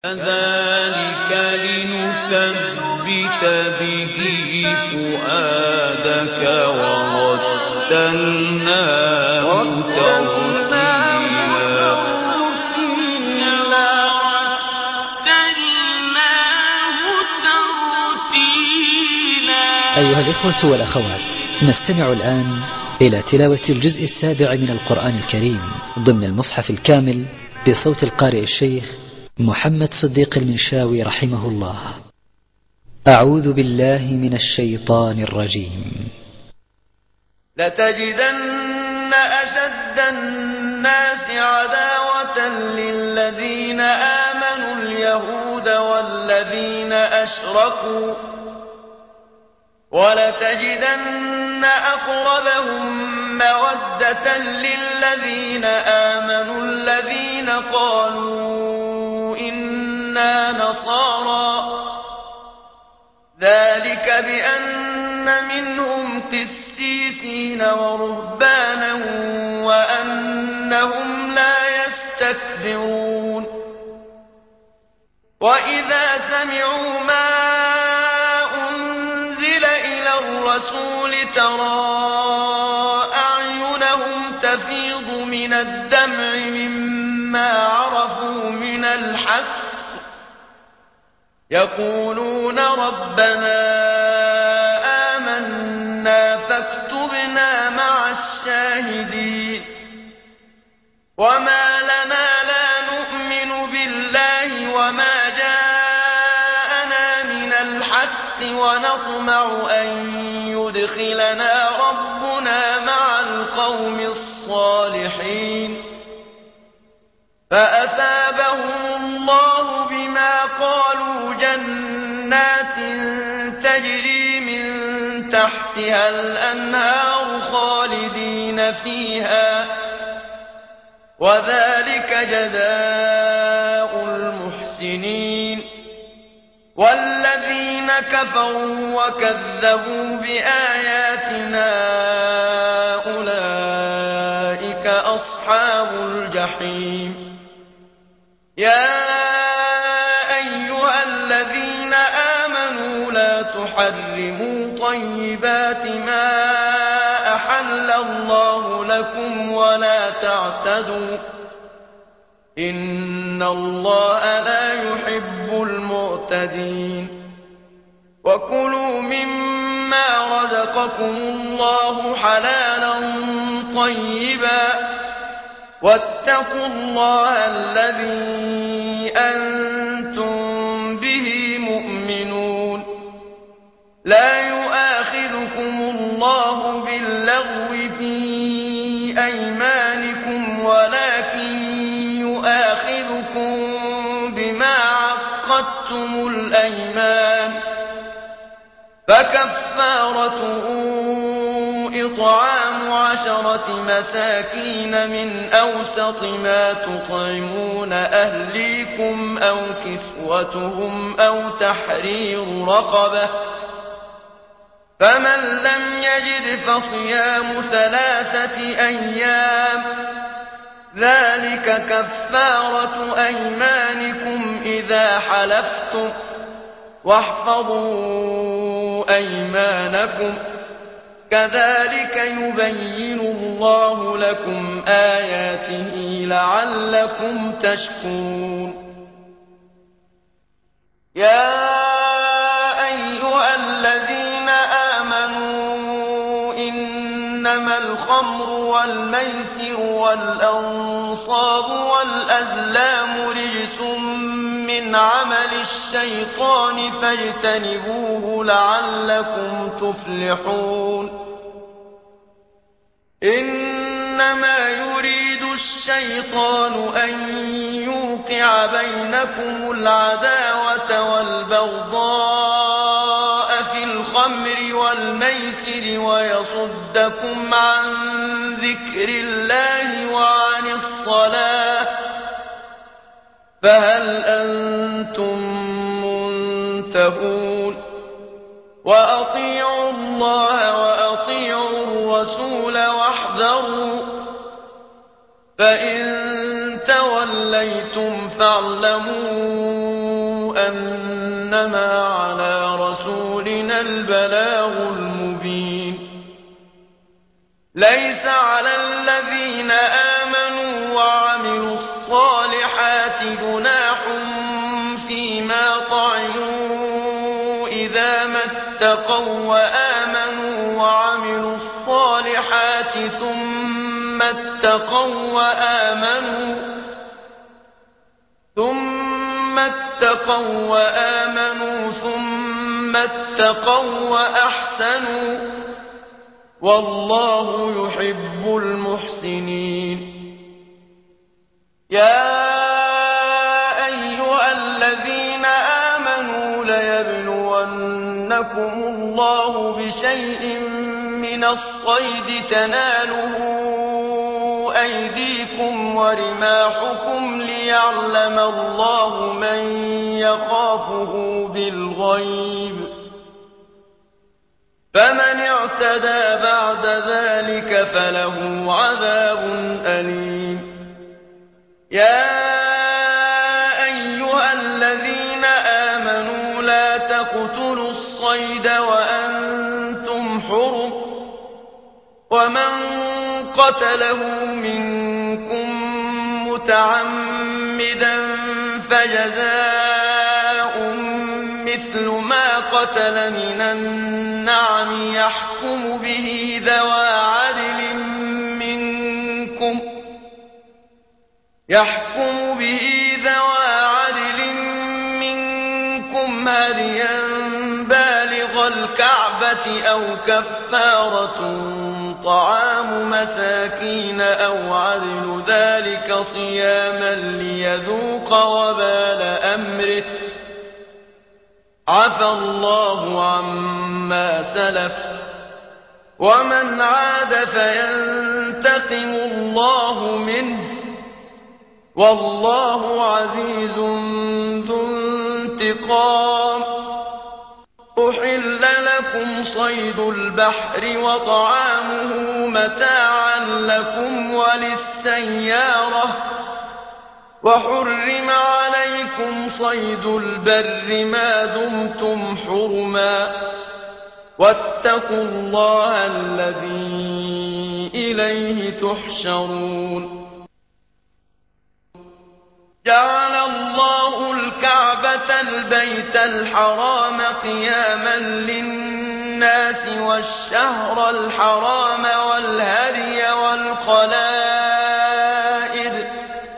كذلك لنثبت به فؤادك ورتلناه ترتيلا. أيها الإخوة والأخوات، نستمع الآن إلى تلاوة الجزء 7 من القرآن الكريم ضمن المصحف الكامل بصوت القارئ الشيخ محمد صديق المنشاوي رحمه الله. أعوذ بالله من الشيطان الرجيم. لتجدن أشد الناس عداوة للذين آمنوا اليهود والذين أشركوا، ولتجدن أقربهم مودة للذين آمنوا الذين قالوا إنا نصارى، ذلك بأن منهم قسيسين ورهبانا وأنهم لا يستكبرون. وإذا سمعوا ما أنزل إلى الرسول ترى أعينهم تفيض من الدمع مما عرفوا من الحق، يقولون ربنا آمنا فاكتبنا مع الشاهدين. وما لنا لا نؤمن بالله وما جاءنا من الحق ونطمع أن يدخلنا ربنا مع القوم الصالحين. فأثابهم الله بما قالوا جنات تجري من تحتها الأنهار خالدين فيها، وذلك جزاء المحسنين. والذين كفروا وكذبوا بآياتنا أولئك أصحاب الجحيم. يا أيها الذين آمنوا لا تحرموا طيبات ما أحل الله لكم ولا تعتدوا، إن الله لا يحب المعتدين. وكلوا مما رزقكم الله حلالا طيبا واتقوا الله الذي أنتم به مؤمنون. لا يؤاخذكم الله باللغو في أيمانكم ولكن يؤاخذكم بما عقدتم الأيمان، فكفارته إطعام 10 مساكين من أوسط ما تطعمون أهليكم أو كسوتهم أو تحرير رقبة، فمن لم يجد فصيام 3 أيام، ذلك كفارة أيمانكم إذا حلفتم، واحفظوا أيمانكم، كذلك يبين الله لكم آياته لعلكم تشكرون. يا أيها الذين آمنوا إنما الخمر والميسر والأنصاب والأزلام رجس من عمل الشيطان فاجتنبوه لعلكم تفلحون. إنما يريد الشيطان أن يوقع بينكم العداوة والبغضاء في الخمر والميسر ويصدكم عن ذكر الله وعن الصلاة، فهل أنتم منتهون؟ وأطيعوا الله وأطيعوا الرسول واحذروا، فإن توليتم فاعلموا أنما على رسولنا البلاغ المبين ليس على الذين آمنوا وعملوا الصالحات جناح فيما طعموا إذا ما اتقوا وآمنوا وعملوا الصالحات ثم اتقوا وأحسنوا والله يحب المحسنين يا أيها الذين آمنوا ليبلونكم الله بشيء من الصيد تناله أيديكم ورماحكم ليعلم الله من يخافه بالغيب فمن اعتدى بعد ذلك فله عذاب أليم يا أيها الذين آمنوا لا تقتلوا الصيد وأنتم حرم ومن قتله منكم متعمدا فجزاء مثل ما قتل من النعم يحكم به ذوى عدل منكم هديا بالغ الكعبة أو كفارة طعام مساكين أو عدل ذلك صياما ليذوق وبال أمره عفى الله عما سلف ومن عاد فينتقم الله منه والله عزيز ذو انتقام أحل لكم صيد البحر وطعامه متاعا لكم وللسيارة وحرم عليكم صيد البر ما دمتم حرما واتقوا الله الذي إليه تحشرون جعل الله الكعبة البيت الحرام قياما للناس والشهر الحرام والهدي والقلائد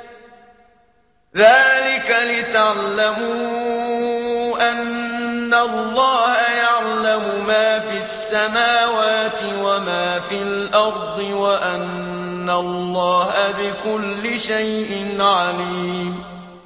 ذلك لتعلموا أن الله يعلم ما في السماوات وما في الأرض وأن الله بكل شيء عليم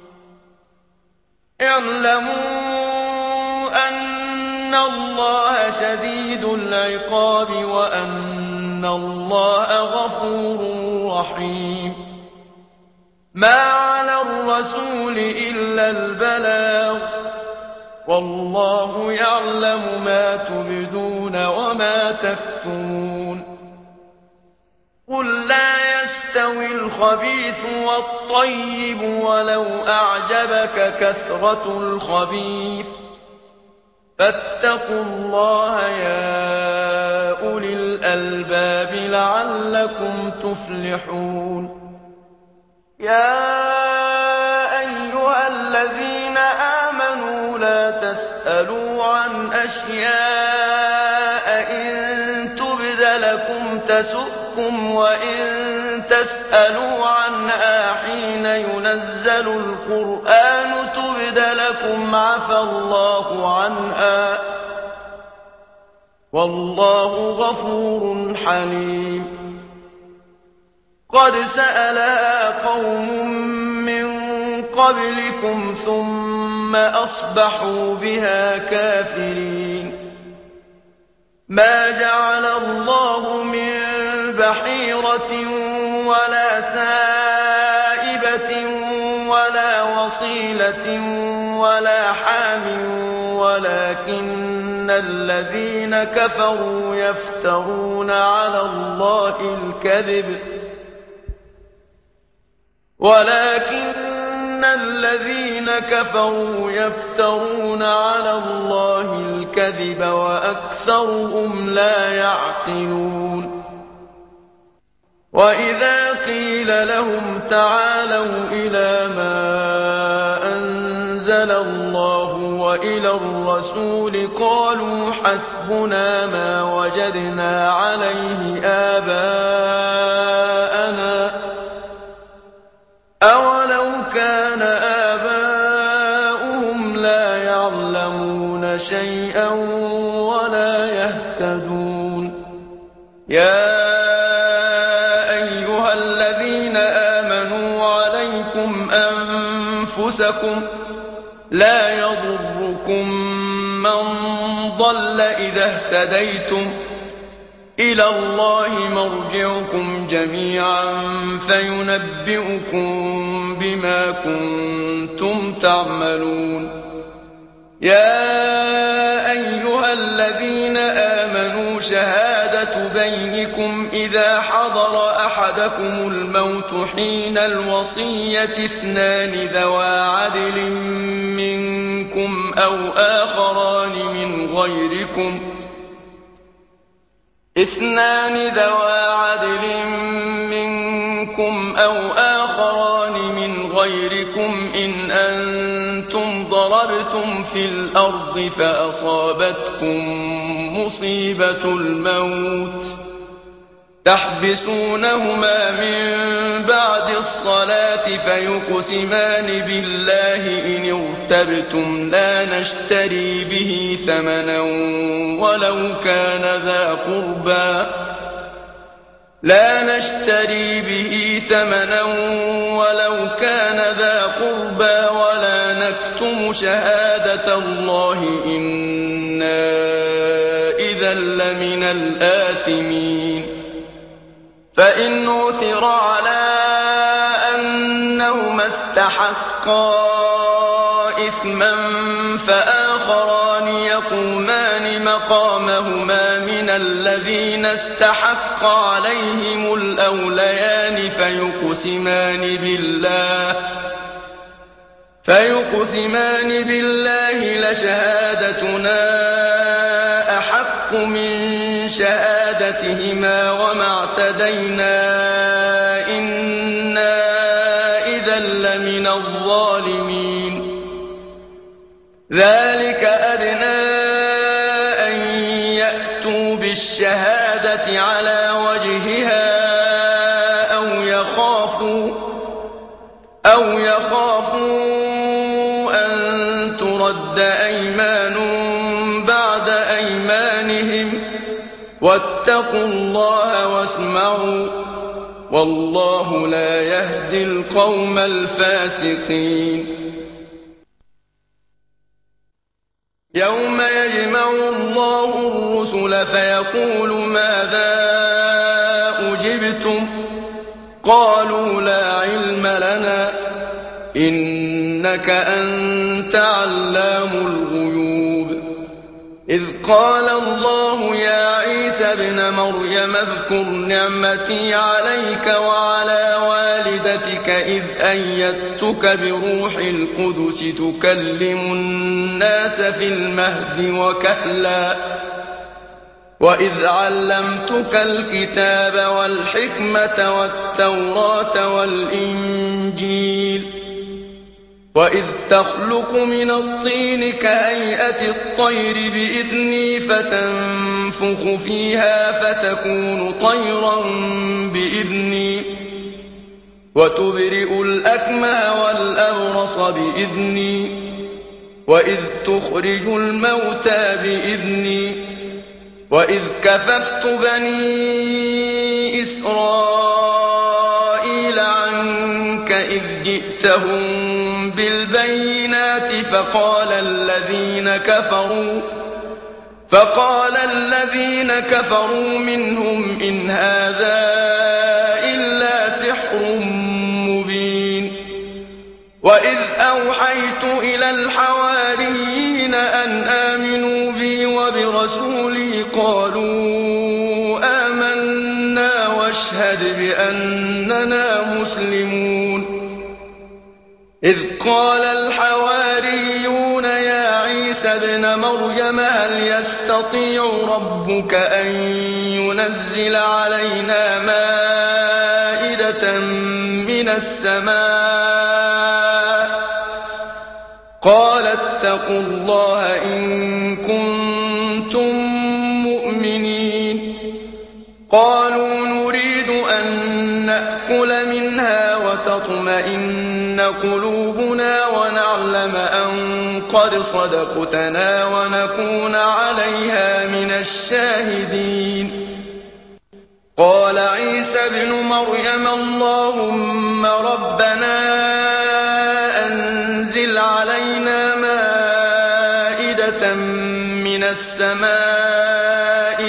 اعلموا أن الله شديد العقاب وأن الله غفور رحيم ما على الرسول إلا البلاغ والله يعلم ما تبدون وما تكتمون قل لا يستوي الخبيث والطيب ولو أعجبك كثرة الخبيث فاتقوا الله يا أولي الألباب لعلكم تفلحون يا أيها الذين آمنوا لا تسألوا عن أشياء إن تبد لكم تسؤكم وإن تسألوا عنها حين ينزل القرآن تبد لكم عفى الله عنها والله غفور حليم قد سألها قوم من قبلكم ثم أصبحوا بها كافرين ما جعل الله من بحيرة ولا سائبة ولا وصيلة ولا حام ولكن الذين كفروا يفترون على الله الكذب ولكن الذين كفروا يفترون على الله الكذب وأكثرهم لا يعقلون وإذا قيل لهم تعالوا إلى ما أنزل الله وإلى الرسول قالوا حسبنا ما وجدنا عليه آباءنا أولو كان آباؤهم لا يعلمون شيئا ولا يهتدون يا أيها الذين آمنوا عليكم أنفسكم لا يضركم من ضل إذا اهتديتم إلى الله مرجعكم جميعا فينبئكم بما كنتم تعملون يا أيها الذين آمنوا شهادة بينكم إذا حضر أحدكم الموت حين الوصية اثنان ذوى عدل منكم أو آخران من غيركم إن أنتم ضربتم في الأرض فأصابتكم مصيبة الموت تحبسونهما من بعد الصلاة فيقسمان بالله إن ارتبتم لا نشتري به ثمنا ولو كان ذا قربى ولا نكتم شهادة الله إنا إذا لمن الآثمين فإن عثر على أنهما استحقا إثما فآخران يقومان مقامهما من الذين استحق عليهم الأوليان فيقسمان بالله لشهادتنا أحق من شهادتهما وما اعتدينا إنا إذا لمن الظالمين ذلك أدنى أن يأتوا بالشهادة على وجهها أو يخافوا أن ترد أيمان بعد أيمانهم واتقوا الله واسمعوا والله لا يهدي القوم الفاسقين يوم يجمع الله الرسل فيقول ماذا أجبتم قالوا لا علم لنا إنك أنت علام الغيوب إذ قال الله يا عيسى ابن مريم اذكر نعمتي عليك وعلى والدتك إذ أيدتك بروح القدس تكلم الناس في المهد وكهلا وإذ علمتك الكتاب والحكمة والتوراة والإنجيل وإذ تخلق من الطين كهيئة الطير بإذني فتنفخ فيها فتكون طيرا بإذني وتبرئ الأكمه والأبرص بإذني وإذ تخرج الموتى بإذني وإذ كففت بني إسرائيل عنك إذ جئتهم بالبينات فقال الذين كفروا منهم إن هذا إلا سحر مبين وإذ أوحيت إلى الحواريين أن آمنوا بي وبرسولي قالوا آمنا واشهد بأننا مسلمون إذ قال الحواريون يا عيسى ابن مريم هل يستطيع ربك أن ينزل علينا مائدة من السماء قال اتقوا الله إن كنتم مؤمنين قالوا نريد أن نأكل منها وتطمئن قلوبنا ونعلم أن قد صدقتنا ونكون عليها من الشاهدين قال عيسى ابن مريم اللهم ربنا أنزل علينا مائدة من السماء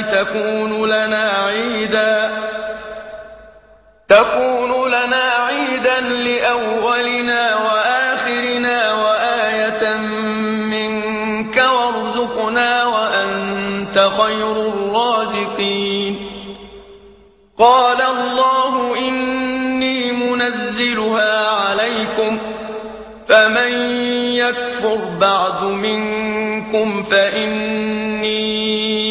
تكون لنا عيدا لأولنا وآخرنا وآية منك وارزقنا وأنت خير الرازقين قال الله إني منزلها عليكم فمن يكفر بعد منكم فإني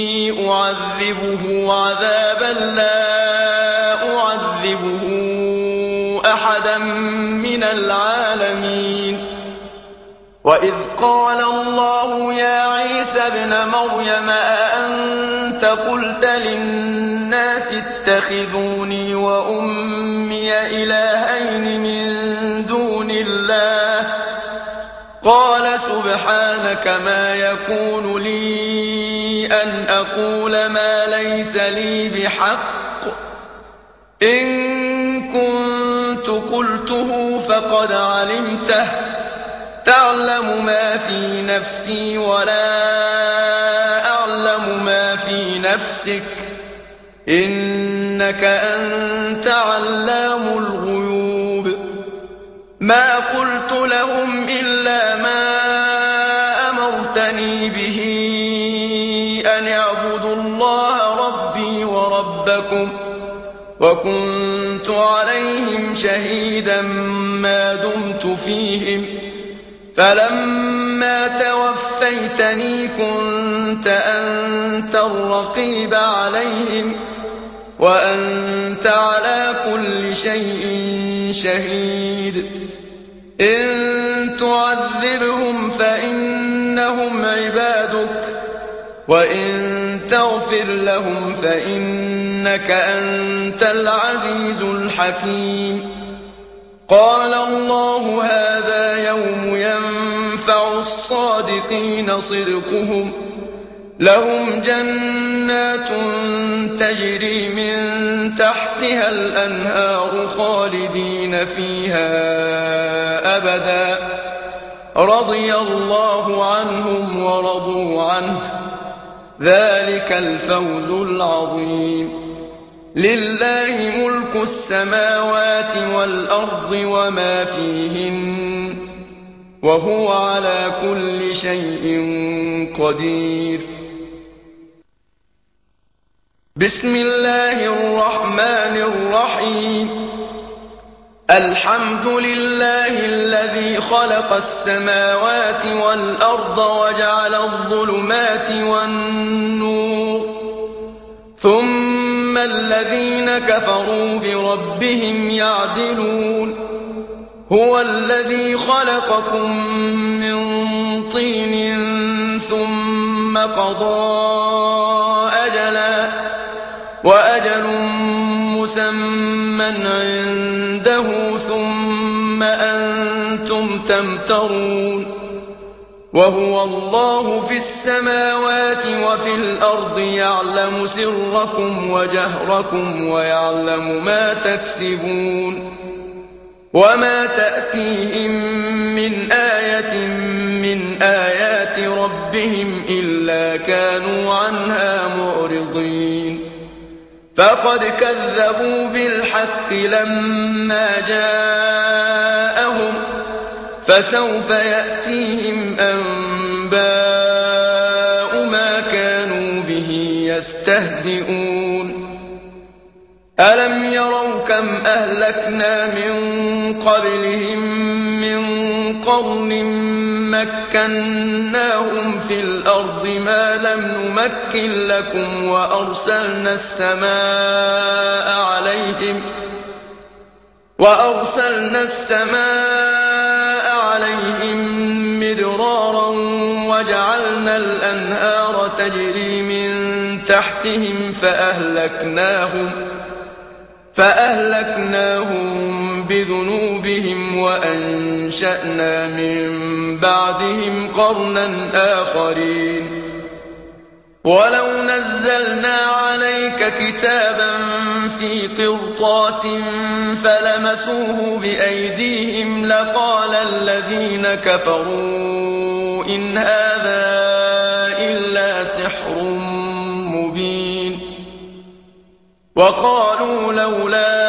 أعذبه عذابا لا أعذبه أحدا من العالمين وإذ قال الله يا عيسى ابن مريم أأنت قلت للناس اتخذوني وأمي إلهين من دون الله قال سبحانك ما يكون لي أن أقول ما ليس لي بحق إن كنت قلته فقد علمته تعلم ما في نفسي ولا أعلم ما في نفسك إنك أنت علام الغيوب ما قلت لهم إلا ما أمرتني به أن اعبدوا الله ربي وربكم وكنت عليهم شهيدا ما دمت فيهم فلما توفيتني كنت أنت الرقيب عليهم وأنت على كل شيء شهيد إن تعذبهم فإنهم عبادك وإن تغفر لهم فإنك أنت العزيز الحكيم قال الله هذا يوم ينفع الصادقين صدقهم لهم جنات تجري من تحتها الأنهار خالدين فيها أبدا رضي الله عنهم ورضوا عنه ذلك الفوز العظيم لله ملك السماوات والأرض وما فيهن وهو على كل شيء قدير بسم الله الرحمن الرحيم الحمد لله الذي خلق السماوات والأرض وجعل الظلمات والنور ثم الذين كفروا بربهم يعدلون هو الذي خلقكم من طين ثم قضى أجلا وأجل مسمى عنده ثم أنتم تمترون وهو الله في السماوات وفي الأرض يعلم سركم وجهركم ويعلم ما تكسبون وما تأتيهم من آية من آيات ربهم إلا كانوا عنها معرضين فقد كذبوا بالحق لما جاءهم فسوف يأتيهم أنباء ما كانوا به يستهزئون ألم يروا كم أهلكنا من قبلهم من قرن مكناهم في الأرض ما لم نمكن لكم وأرسلنا السماء عليهم مدرارا وجعلنا الأنهار تجري من تحتهم فأهلكناهم بذنوبهم وأنشأنا من بعدهم قرنا آخرين ولو نزلنا عليك كتابا في قرطاس فلمسوه بأيديهم لقال الذين كفروا إن هذا إلا سحر مبين وقالوا لولا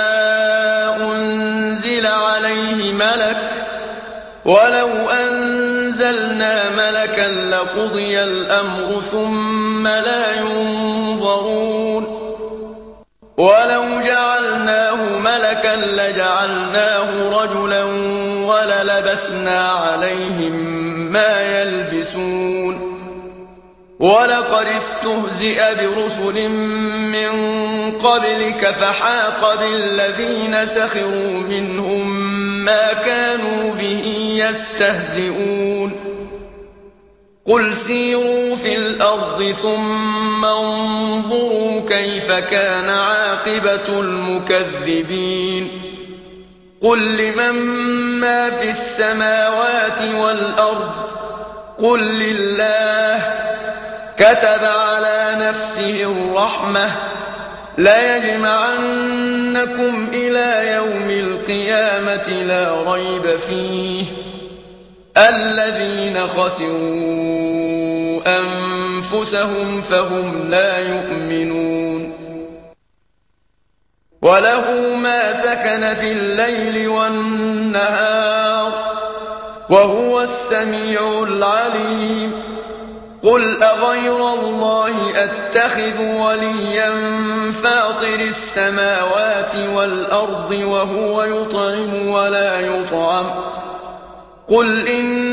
أنزل عليه ملك ولو أنزلنا ملكا لقضي الأمر ثم لا ينظرون ولو جعلناه ملكا لجعلناه رجلا وللبسنا عليهم ما يلبسون ولقد استهزئ برسل من قبلك فحاق بالذين سخروا منهم ما كانوا به يستهزئون قل سيروا في الأرض ثم انظروا كيف كان عاقبة المكذبين قل لمن ما في السماوات والأرض قل لله كتب على نفسه الرحمة ليجمعنكم إلى يوم القيامة لا ريب فيه الذين خسروا أنفسهم فهم لا يؤمنون وله ما سكن في الليل والنهار وهو السميع العليم قل أغير الله أتخذ وليا فاطر السماوات والأرض وهو يطعم ولا يطعم قل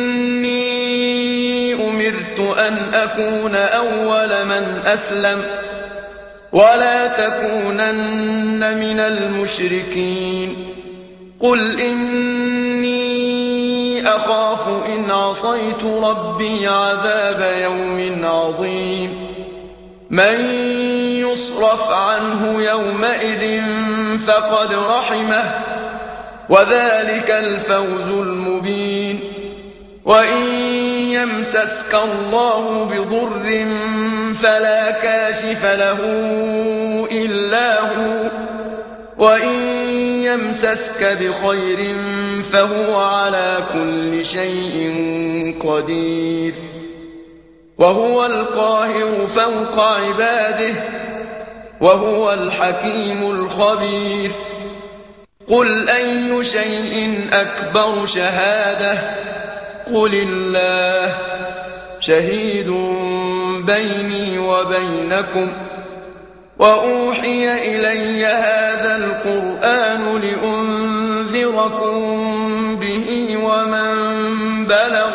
إني أمرت أن أكون أول من أسلم ولا تكونن من المشركين قل إني أخاف إن عصيت ربي عذاب يوم عظيم من يصرف عنه يومئذ فقد رحمه وذلك الفوز المبين وإن يمسسك الله بضر فلا كاشف له إلا هو وإن يمسسك بخير فهو على كل شيء قدير وهو القاهر فوق عباده وهو الحكيم الخبير قل أي شيء أكبر شهادة قل الله شهيد بيني وبينكم وأوحي إلي هذا القرآن لأنذركم به ومن بلغ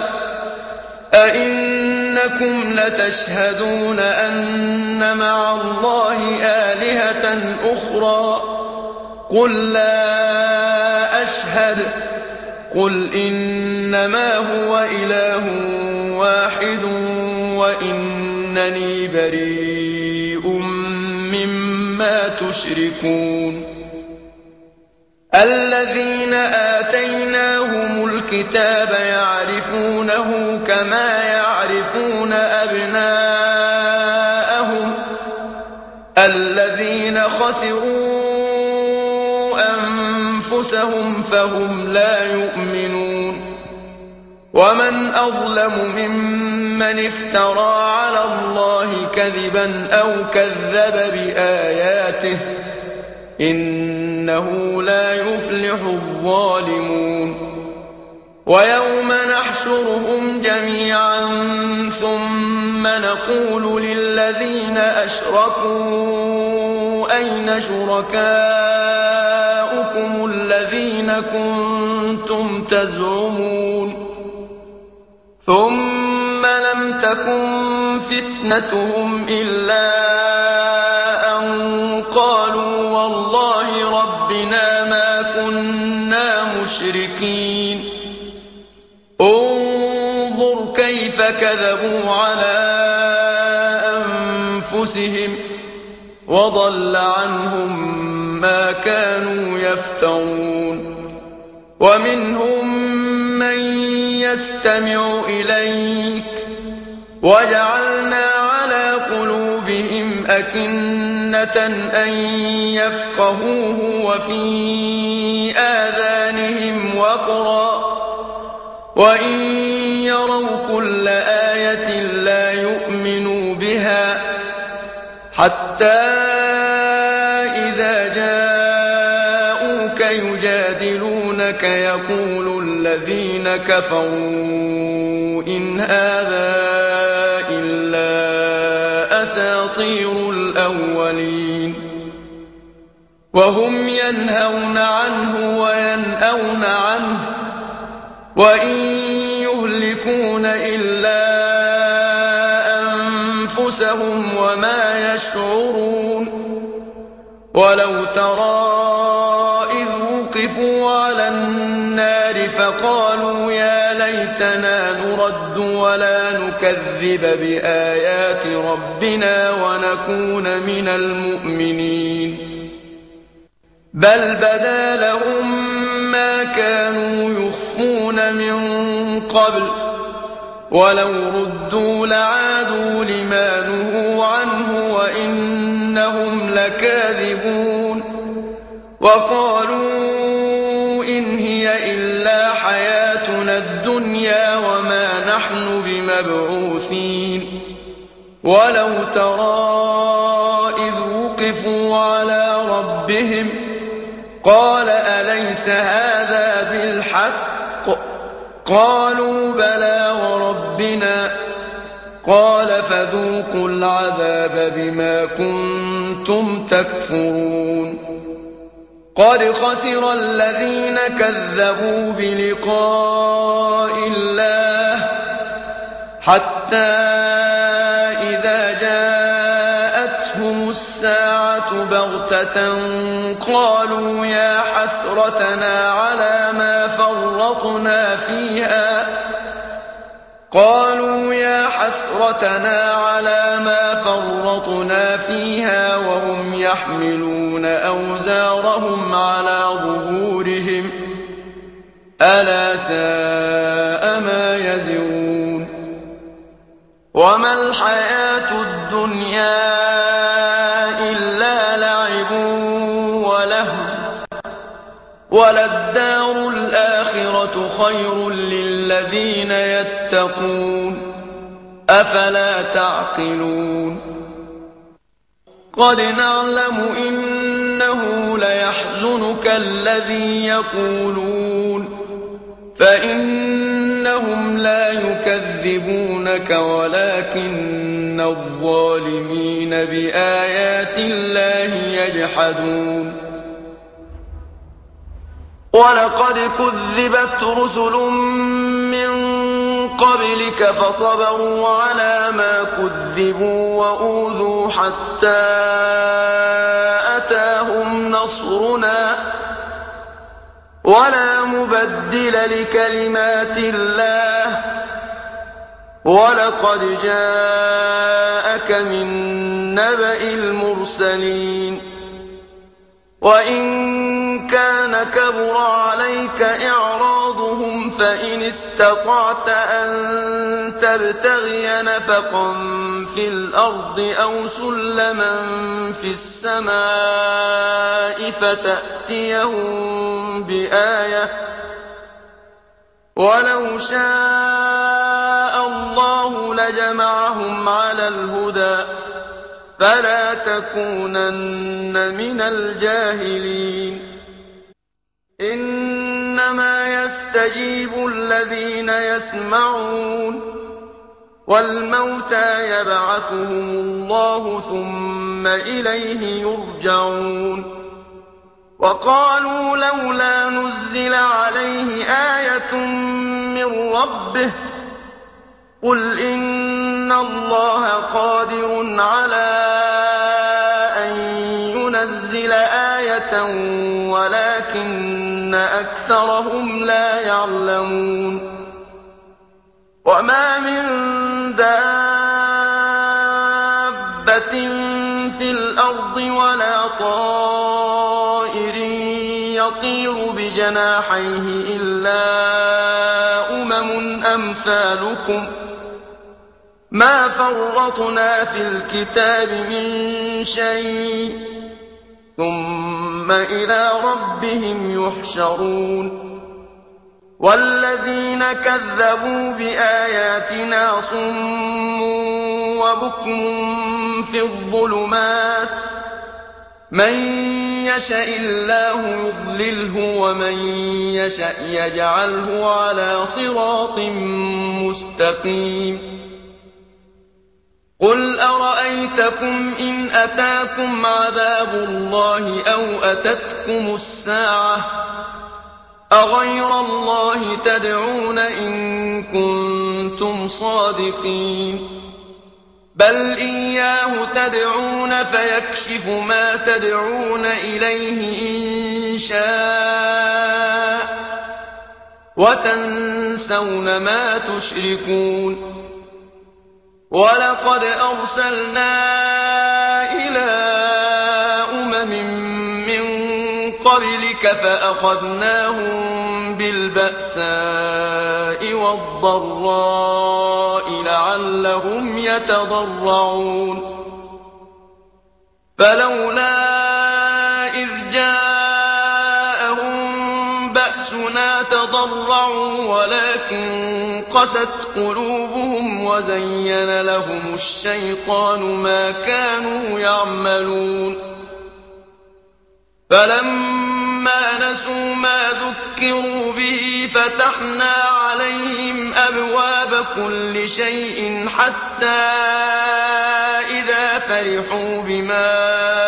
أئنكم لتشهدون أن مع الله آلهة أخرى قل لا أشهد قل إنما هو إله واحد وإنني بريء مما تشركون الذين آتيناهم الكتاب يعرفونه كما يعرفون أبناءهم الذين خسروا أنفسهم فهم لا يؤمنون ومن أظلم ممن افترى على الله كذبا أو كذب بآياته إنه لا يفلح الظالمون ويوم نحشرهم جميعا ثم نقول للذين أشركوا أين شركاؤكم الذين كنتم تزعمون ثم لم تكن فتنتهم إلا أن قالوا والله ربنا ما كنا مشركين انظر كيف كذبوا على أنفسهم وضل عنهم ما كانوا يفترون ومنهم من يستمع إليك وجعلنا على قلوبهم أكنة أن يفقهوه وفي آذانهم وقرا وإن يروا كل آية لا يؤمنوا بها حتى إذا جاءوك يجادلونك يقول الذين كفروا إن هذا إلا أساطير الأولين وهم ينهون عنه وينأون عنه وإن يهلكون إلا أنفسهم وما يشعرون ولو ترى إذ وقفوا على النار فقالوا يا ليتنا نرد ولا نكذب بآيات ربنا ونكون من المؤمنين بل بدا لهم ما كانوا يخفون من قبل ولو ردوا لعادوا لما نهوا عنه وإنهم لكاذبون وقالوا إن هي إلا حياتنا الدنيا وما نحن بمبعوثين ولو ترى إذ وقفوا على ربهم قال أليس هذا بالحق قالوا بلى وربنا قال فذوقوا العذاب بما كنتم تكفرون قد خسر الذين كذبوا بلقاء الله حتى إذا جاءتهم الساعة بغتة قالوا يا حسرتنا على ما فرطنا فيها وهم يحملون أوزارهم على ظهورهم ألا ساء ما يزرون وما الحياة الدنيا إلا لعب ولهو وللدار الآخرة خير للذين يتقون أفلا تعقلون قد نعلم إنه ليحزنك الذي يقولون فإنهم لا يكذبونك ولكن الظالمين بآيات الله يجحدون ولقد كذبت رسل من قبلك فصبروا على ما كذبوا وأوذوا حتى أتاهم نصرنا ولا مبدل لكلمات الله ولقد جاءك من نبأ المرسلين وإن كان كبر عليك إعراضهم فإن استطعت أن تبتغي نفقا في الأرض أو سلما في السماء فتأتيهم بآية ولو شاء الله لجمعهم على الهدى فلا تكونن من الجاهلين إنما يستجيب الذين يسمعون والموتى يبعثهم الله ثم ثم إليه يرجعون وقالوا لولا نزل عليه آية من ربه قل إن الله قادر على أن ينزل آية ولكن أكثرهم لا يعلمون وما من دابة في الأرض ولا طائر يطير بجناحيه إلا أمثالكم ما فرطنا في الكتاب من شيء ثم إلى ربهم يحشرون والذين كذبوا بآياتنا صم وبكم في الظلمات من يشاء الله يضلله ومن يشاء يجعله على صراط مستقيم قل أرأيتكم إن أتاكم عذاب الله أو أتتكم الساعة أغير الله تدعون إن كنتم صادقين بل إياه تدعون فيكشف ما تدعون إليه إن شاء وتنسون ما تشركون ولقد أرسلنا إلى من قبلك فأخذناهم بالبأساء والضراء لعلهم يتضرعون فلولا إذ جاءهم بأسنا تضرعوا ولكن قست قلوبهم وزين لهم الشيطان ما كانوا يعملون فلما نسوا ما ذكروا به فتحنا عليهم أبواب كل شيء حتى إذا فرحوا بما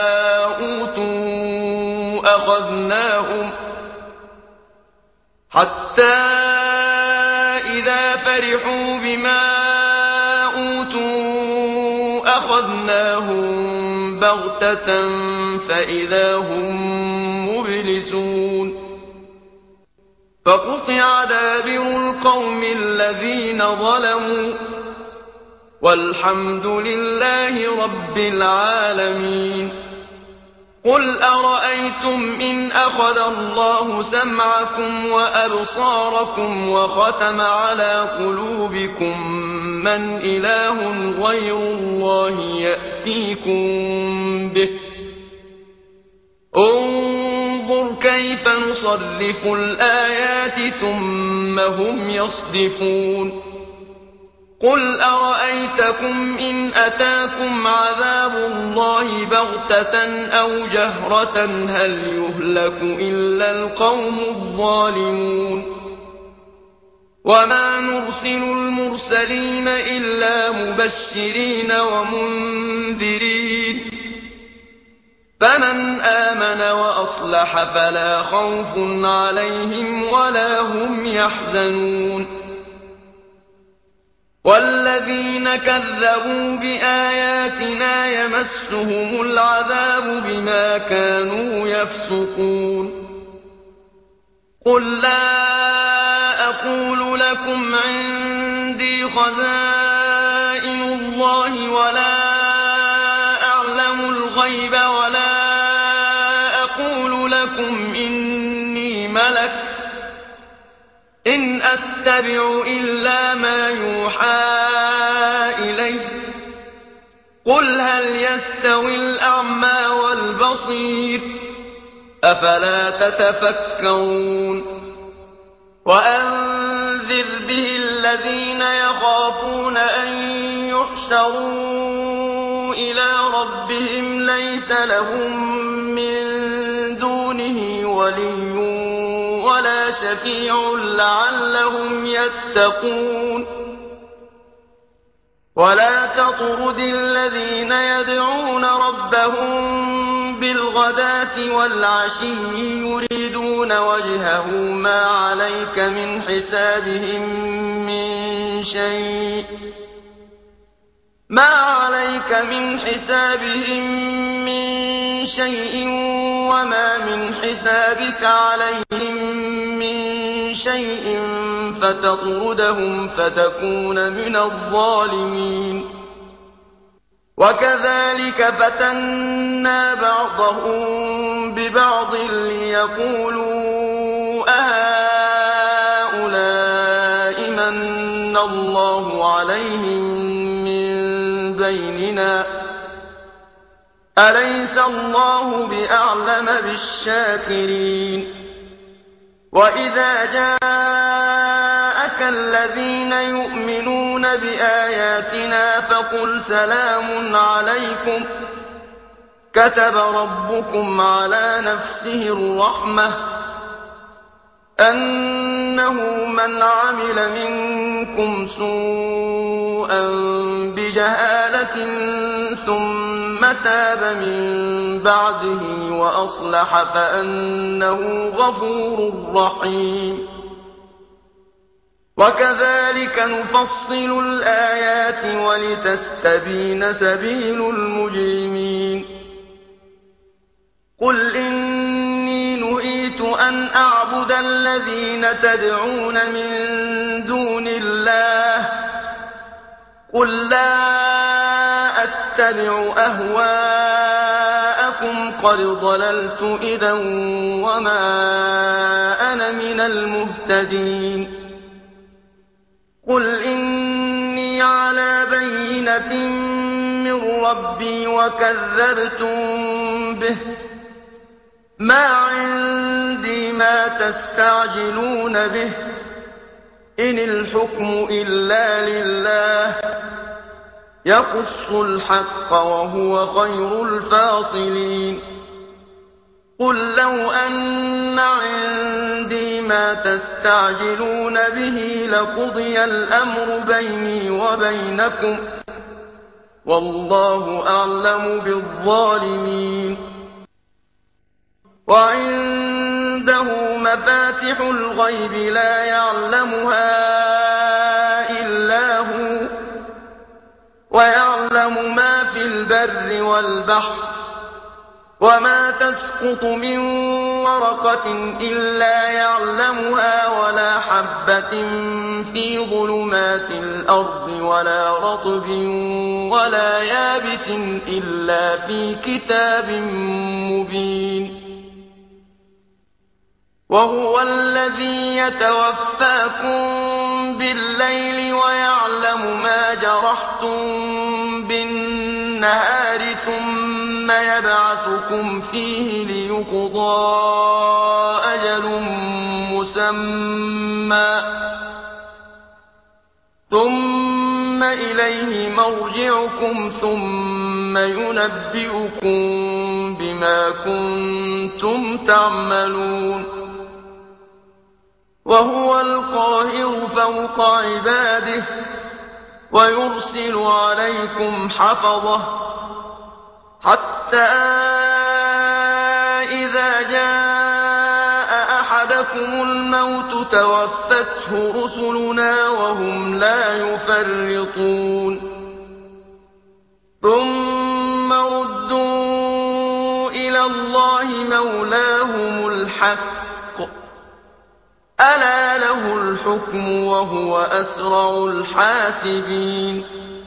أوتوا أخذناهم بغتة فإذا هم مبلسون فقطع دابر القوم الذين ظلموا والحمد لله رب العالمين قل أرأيتم إن أخذ الله سمعكم وأبصاركم وختم على قلوبكم من إله غير الله يأتيكم به انظر كيف نصرف الآيات ثم هم يصدفون قل أرأيتكم إن أتاكم عذاب الله بغتة أو جهرة هل يهلك إلا القوم الظالمون وما نرسل المرسلين إلا مبشرين ومنذرين فمن آمن وأصلح فلا خوف عليهم ولا هم يحزنون والذين كذبوا بآياتنا يمسهم العذاب بما كانوا يفسقون قل لا أقول لكم عندي خزائن الله ولا أعلم الغيب ولا أقول لكم إني ملك إن أتبع إلا ما يوحى إلي قل هل يستوي الأعمى والبصير أفلا تتفكرون وأنذر به الذين يخافون أن يحشروا إلى ربهم ليس لهم من دونه ولي ولا شفيع لعلهم يتقون ولا تطرد الذين يدعون ربهم بالغداة والعشي يريدون وجهه ما عليك من حسابهم من شيء وما من حسابك عليهم من شيء فتطردهم فتكون من الظالمين. وكذلك فتنا بعضهم ببعض ليقولوا أهؤلاء من الله عليهم من بيننا أليس الله بأعلم بالشاكرين. وإذا جاءك الذين يؤمنون بآياتنا فقل سلام عليكم كتب ربكم على نفسه الرحمة أنه من عمل منكم سوءا بجهالة ثم تاب من بعده وأصلح فأنه غفور رحيم. وكذلك نفصل الآيات ولتستبين سبيل المجرمين. قل إني نهيت أن أعبد الذين تدعون من دون الله قل لا أتبع أهواءكم قد ضللت إذا وما أنا من المهتدين. قل إني على بينة من ربي وكذبتم به ما عندي ما تستعجلون به إن الحكم إلا لله يقص الحق وهو خير الفاصلين. قل لو أن عندي ما تستعجلون به لقضي الأمر بيني وبينكم والله أعلم بالظالمين. وعنده مفاتح الغيب لا يعلمها إلا هو ويعلم ما في البر والبحر وما تسقط من ورقة إلا يعلمها ولا حبة في ظلمات الأرض ولا رطب ولا يابس إلا في كتاب مبين. وهو الذي يتوفاكم بالليل ويعلم ما جرحتم بالنهار ثم يبعثكم فيه ليقضى أجل مسمى ثم إليه مرجعكم ثم ينبئكم بما كنتم تعملون. وهو القاهر فوق عباده ويرسل عليكم حفظه حتى إذا جاء أحدكم الموت توفته رسلنا وهم لا يفرطون ثم ردوا إلى الله مولاهم الحق ألا له الحكم وهو أسرع الحاسبين.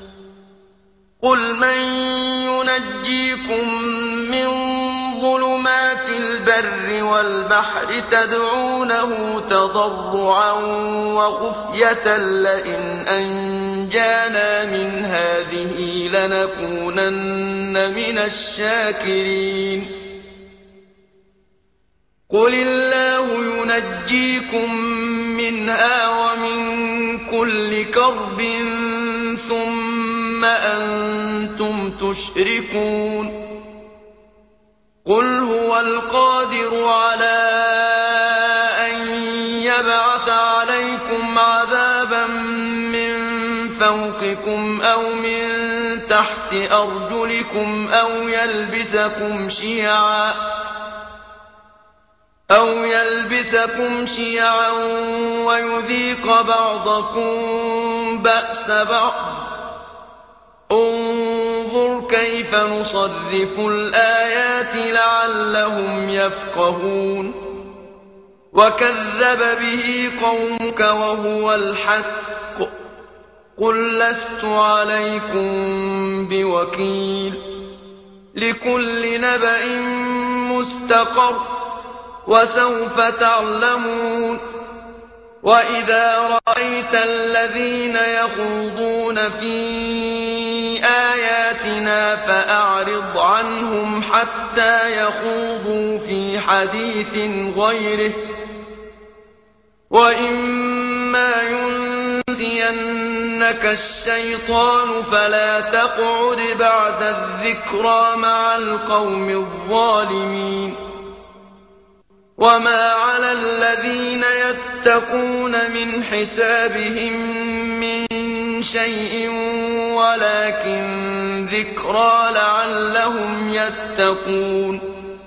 قل من ينجيكم من ظلمات البر والبحر تدعونه تضرعا وخفية لئن أنجانا من هذه لنكونن من الشاكرين. قل الله ينجيكم منها ومن كل كرب ثم أنتم تشركون. قل هو القادر على أن يبعث عليكم عذابا من فوقكم فوقكم أو من تحت أرجلكم أو يلبسكم شيعا ويذيق بعضكم بأس بعض. انظر كيف نصرف الآيات لعلهم يفقهون. وكذب به قومك وهو الحق قل لست عليكم بوكيل. لكل نبأ مستقر وسوف تعلمون. وإذا رأيت الذين يخوضون في آياتنا فأعرض عنهم حتى يخوضوا في حديث غيره. وإما ينسينك الشيطان فلا تقعد بعد الذكرى مع القوم الظالمين. وما على الذين يتقون من حسابهم من شيء ولكن ذكرى لعلهم يتقون.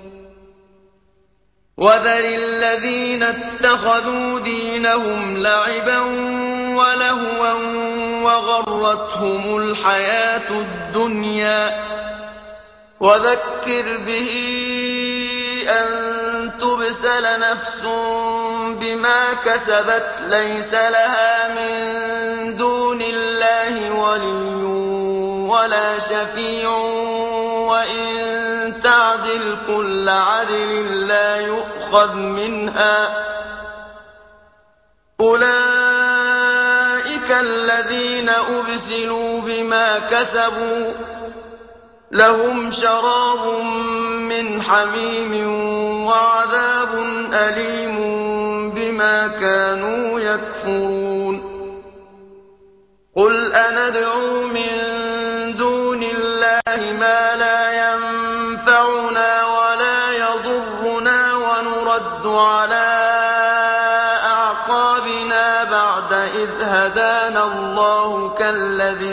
وذر الذين اتخذوا دينهم لعبا ولهوا وغرتهم الحياة الدنيا. وذكر به أن تبسل نفس بما كسبت ليس لها من دون الله ولي ولا شفيع وإن تعدل كل عدل لا يؤخذ منها. أولئك الذين أبسلوا بما كسبوا لهم شراب من حميم وعذاب أليم بما كانوا يكفرون. قل أندعو من دون الله ما لا ينفعنا ولا يضرنا ونرد على أعقابنا بعد إذ هدانا الله كالذي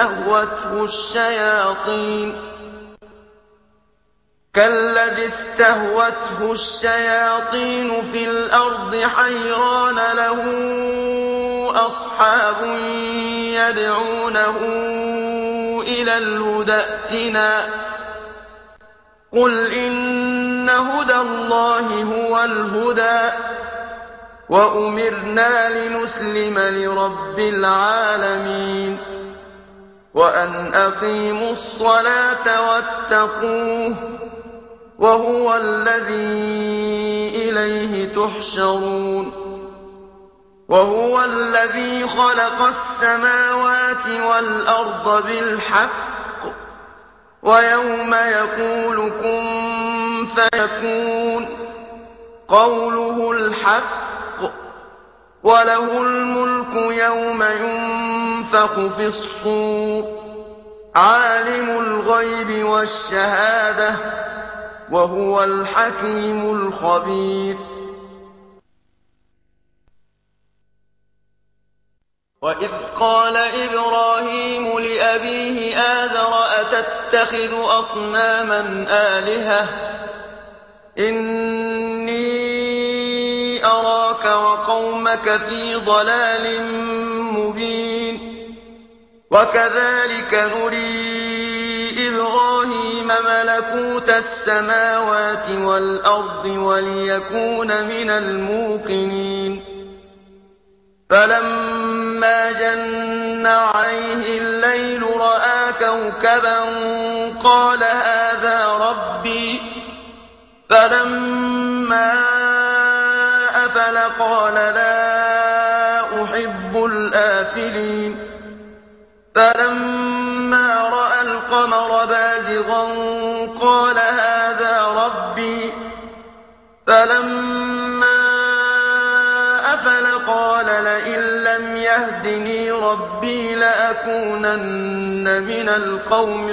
استهوته الشياطين في الأرض حيران له أصحاب يدعونه إلى الهدى ائتنا. قل إن هدى الله هو الهدى وأمرنا لنسلم لرب العالمين. وأن أقيموا الصلاة واتقوه وهو الذي إليه تحشرون. وهو الذي خلق السماوات والأرض بالحق ويوم يقول كن فيكون قوله الحق وله الملك يوم ينفخ في الصور عالم الغيب والشهادة وهو الحكيم الخبير. وإذ قال إبراهيم لأبيه آزر أتتخذ أصناما آلهة إني أراك وقومك في ضلال مبين. وكذلك نري إبراهيم ملكوت السماوات والأرض وليكون من الموقنين. فلما جن عليه الليل رأى كوكبا قال هذا ربي. فلما أفل قال لا أحب الآفلين. فلما رأى القمر بازغا قال هذا ربي. فلما أفل قال لئن لم يهدني ربي لأكونن من القوم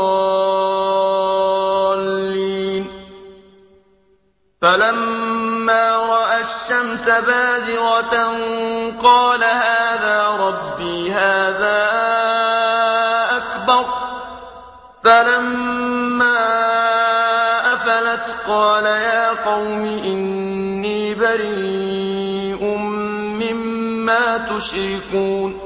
الضالين. فلما فلما رأى الشمس بازغة قال هذا ربي هذا أكبر فلما أفلت قال يا قوم إني بريء مما تشركون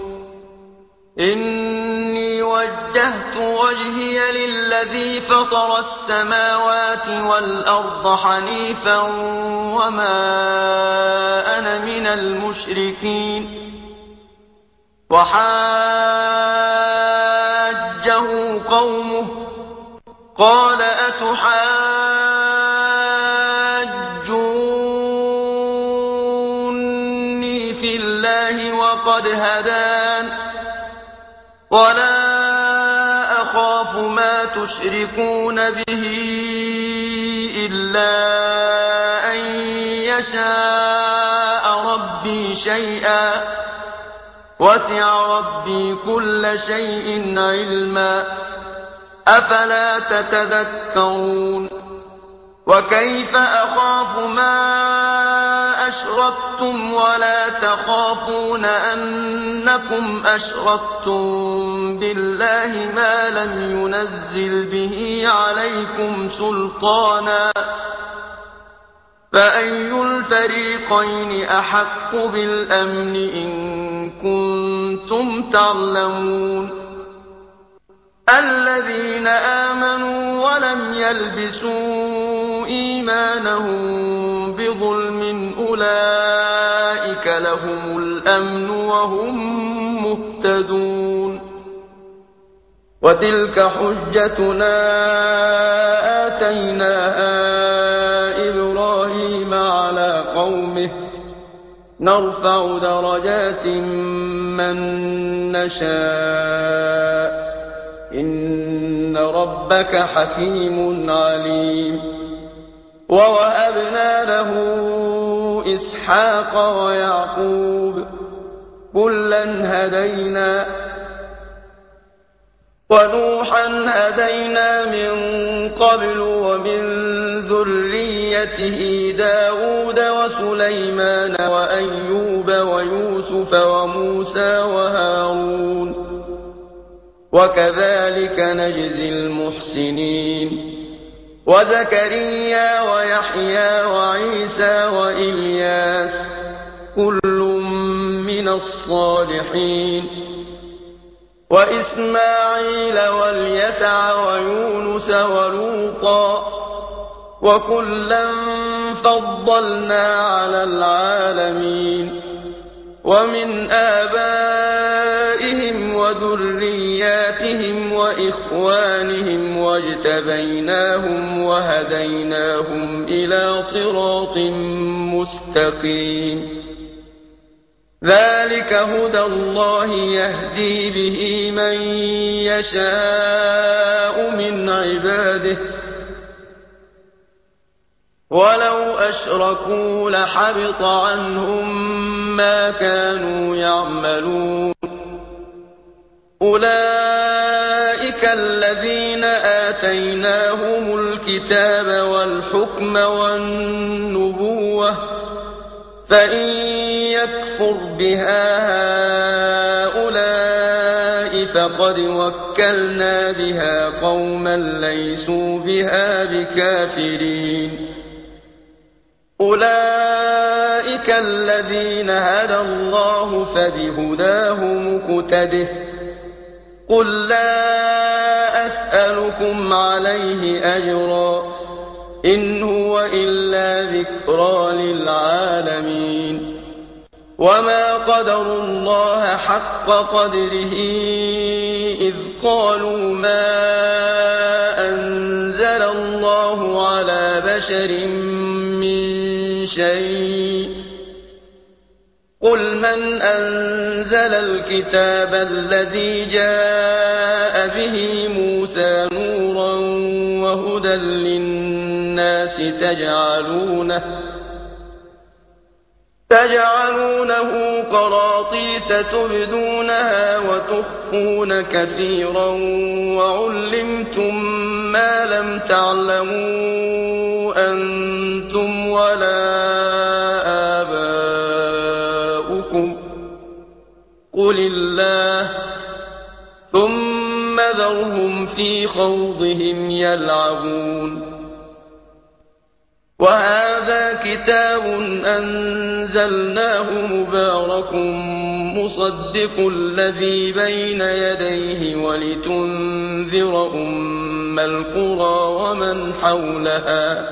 إني وجهت وجهي للذي فطر السماوات والأرض حنيفا وما أنا من المشركين وحاجه قومه قال أتحاجوني في الله وقد هدان ولا أخاف ما تشركون به إلا أن يشاء ربي شيئا وسع ربي كل شيء علما أفلا تتذكرون وكيف أخاف ما أشركتم ولا تخافون أنكم أشركتم بالله ما لم ينزل به عليكم سلطانا فأي الفريقين أحق بالأمن إن كنتم تعلمون الذين آمنوا ولم يلبسوا إيمانهم بظلم أولئك لهم الأمن وهم مهتدون وتلك حجتنا آتيناها إبراهيم على قومه نرفع درجات من نشاء إن ربك حكيم عليم ووهبنا له إسحاق ويعقوب كلا هدينا ونوحا هدينا من قبل ومن ذريته داود وسليمان وأيوب ويوسف وموسى وهارون وكذلك نجزي المحسنين وزكريا ويحيى وعيسى وإلياس كل من الصالحين وإسماعيل واليسع ويونس ولوطا وكلا فضلنا على العالمين ومن آبائهم وذرياتهم وإخوانهم واجتبيناهم وهديناهم إلى صراط مستقيم ذلك هدى الله يهدي به من يشاء من عباده ولو أشركوا لحبط عنهم ما كانوا يعملون أولئك الذين آتيناهم الكتاب والحكم والنبوة فإن يكفر بها هؤلاء فقد وكلنا بها قوما ليسوا بها بكافرين أولئك الذين هدى الله فبهداه مقتده قل لا أسألكم عليه أجرا إن هو إلا ذكرى للعالمين وما قدروا الله حق قدره إذ قالوا ما أنزل الله على بشر من شيء قل من أنزل الكتاب الذي جاء به موسى نورا وهدى للناس تجعلونه قراطيس تبدونها وتخفون كثيرا وعلمتم ما لم تعلموا أنتم ولا قل الله ثم ذرهم في خوضهم يلعبون وهذا كتاب أنزلناه مبارك مصدق الذي بين يديه ولتنذر أم القرى ومن حولها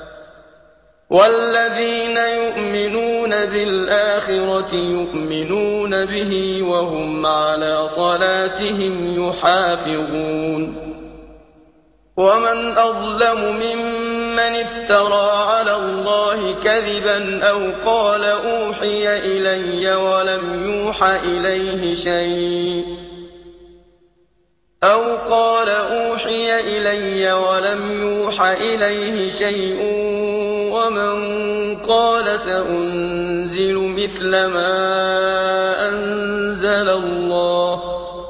والذين يؤمنون بالآخرة يؤمنون به وهم على صلاتهم يحافظون ومن أظلم ممن افترى على الله كذبا أو قال أوحي إلي ولم يوحى إليه شيء ومن قال سأنزل مثل ما أنزل الله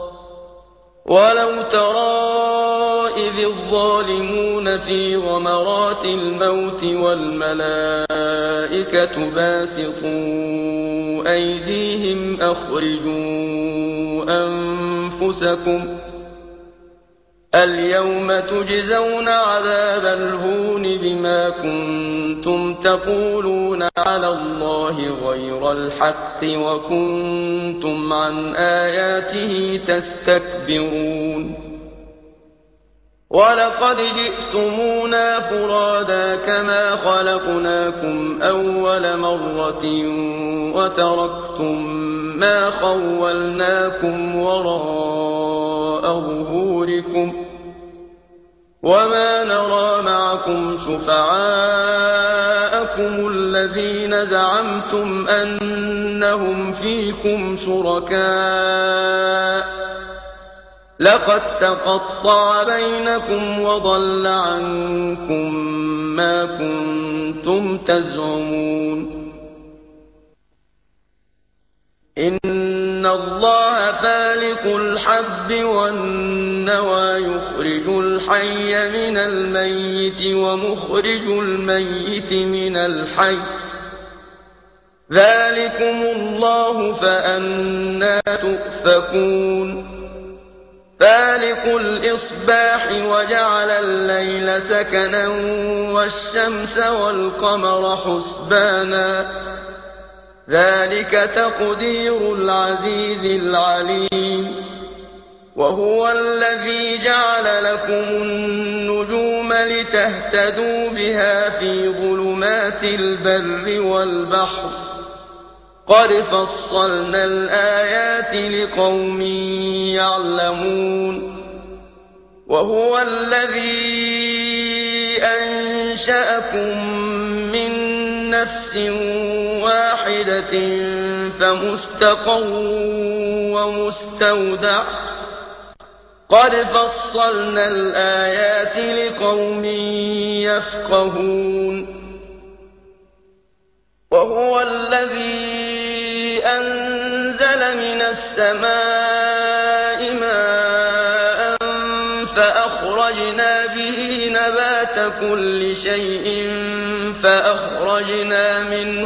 ولو ترى إذ الظالمون في غمرات الموت والملائكة باسطوا أيديهم أخرجوا أنفسكم اليوم تجزون عذاب الهون بما كنتم تقولون على الله غير الحق وكنتم عن آياته تستكبرون ولقد جئتمونا فرادا كما خلقناكم أول مرة وتركتم ما خولناكم وراء ظهوركم وما نرى معكم شفعاءكم الذين زعمتم أنهم فيكم شركاء لقد تقطع بينكم وضل عنكم ما كنتم تزعمون إن الله فالق الحب والنوى يخرج الحي من الميت ومخرج الميت من الحي ذلكم الله فأنى تؤفكون فالق الإصباح وجعل الليل سكنا والشمس والقمر حسبانا ذلك تقدير العزيز العليم وهو الذي جعل لكم النجوم لتهتدوا بها في ظلمات البر والبحر قد فصلنا الآيات لقوم يعلمون وهو الذي أنشأكم من نفس واحدة فمستقر ومستودع قد فصلنا الآيات لقوم يفقهون وهو الذي أنزل من السماء ماء فأخرجنا به نبات كل شيء فأخرجنا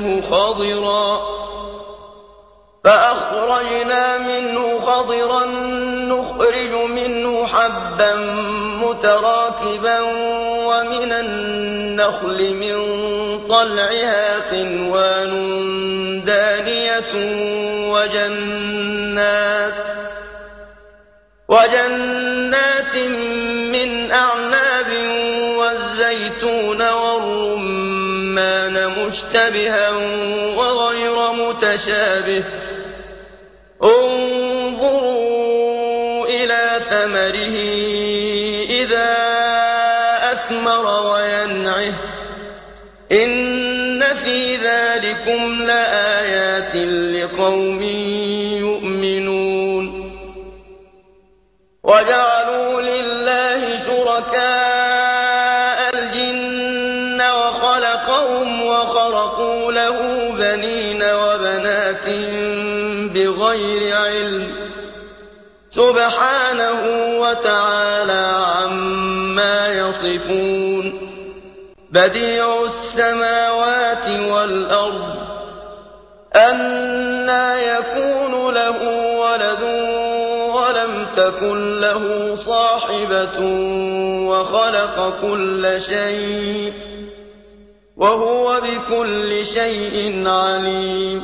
منه خضرا نخرج منه حبا متراكبا ومن النخل من طلعها قنوان دانية وجنات من أعناب والزيتون والرمان مشتبها وغير متشابه انظروا إلى ثمره إذا أثمر وينعه إن في ذلكم لآيات لقوم يؤمنون وجعلوا لله شركاء الجن وخلقهم وخرقوا له بنين وبنات بغير علم سبحانه وتعالى عما يصفون بديع السماوات والأرض أنى يكون له ولد ولم تكن له صاحبة وخلق كل شيء وهو بكل شيء عليم.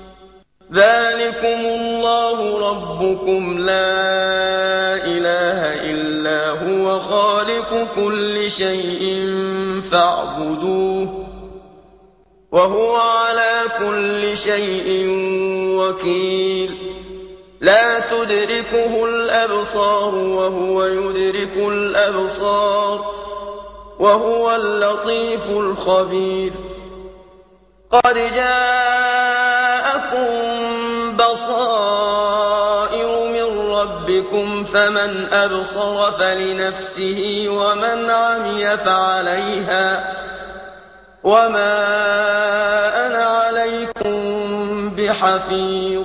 ذلكم الله ربكم لا إله إلا هو خالق كل شيء فاعبدوه وهو على كل شيء وكيل. لا تدركه الأبصار وهو يدرك الأبصار وهو اللطيف الخبير. قد جاءكم بصائر من ربكم فمن أبصر فلنفسه ومن عمي فعليها وما أنا عليكم بحفيظ.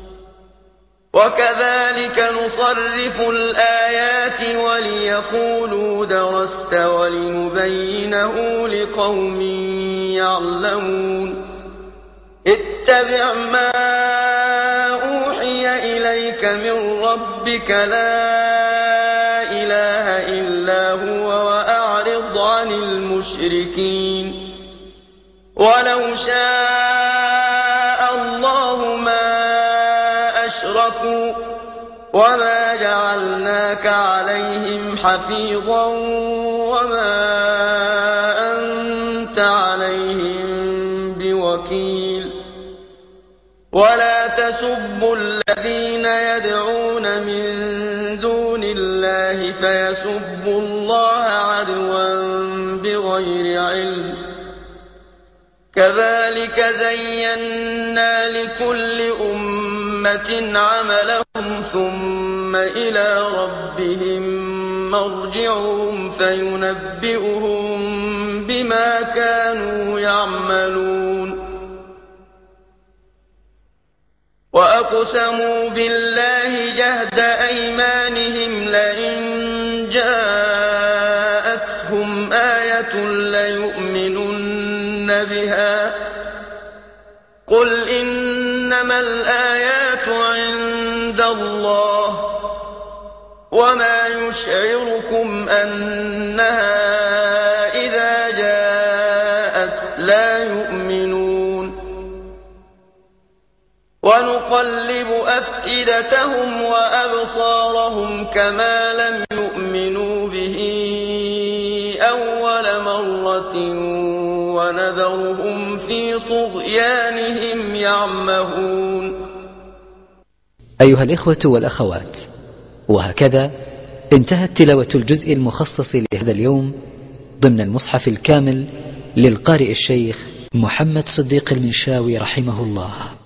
وكذلك نصرف الآيات وليقولوا درست ولنبينه لقوم يعلمون. اتبع ما أوحي إليك من ربك لا إله إلا هو وأعرض عن المشركين. ولو شاء الله ما أشركوا وما جعلناك عليهم حفيظا وما أنت عليهم بوكيل. ولا تسبوا الذين يدعون من دون الله فيسبوا الله عدوا بغير علم. كذلك زينا لكل أمة عملهم ثم إلى ربهم مرجعهم فينبئهم بما كانوا يعملون. وأقسموا بالله جهد أيمانهم لئن جاءتهم آية ليؤمنن بها. قل إنما الآيات عند الله وما يشعركم أنها إذا جاءت لا يؤمنون. ونقلب أفئدتهم وأبصارهم كما لم يؤمنوا به أول مرة ونذرهم في طغيانهم يعمهون. أيها الإخوة والأخوات، وهكذا انتهت تلاوة الجزء المخصص لهذا اليوم ضمن المصحف الكامل للقارئ الشيخ محمد صديق المنشاوي رحمه الله.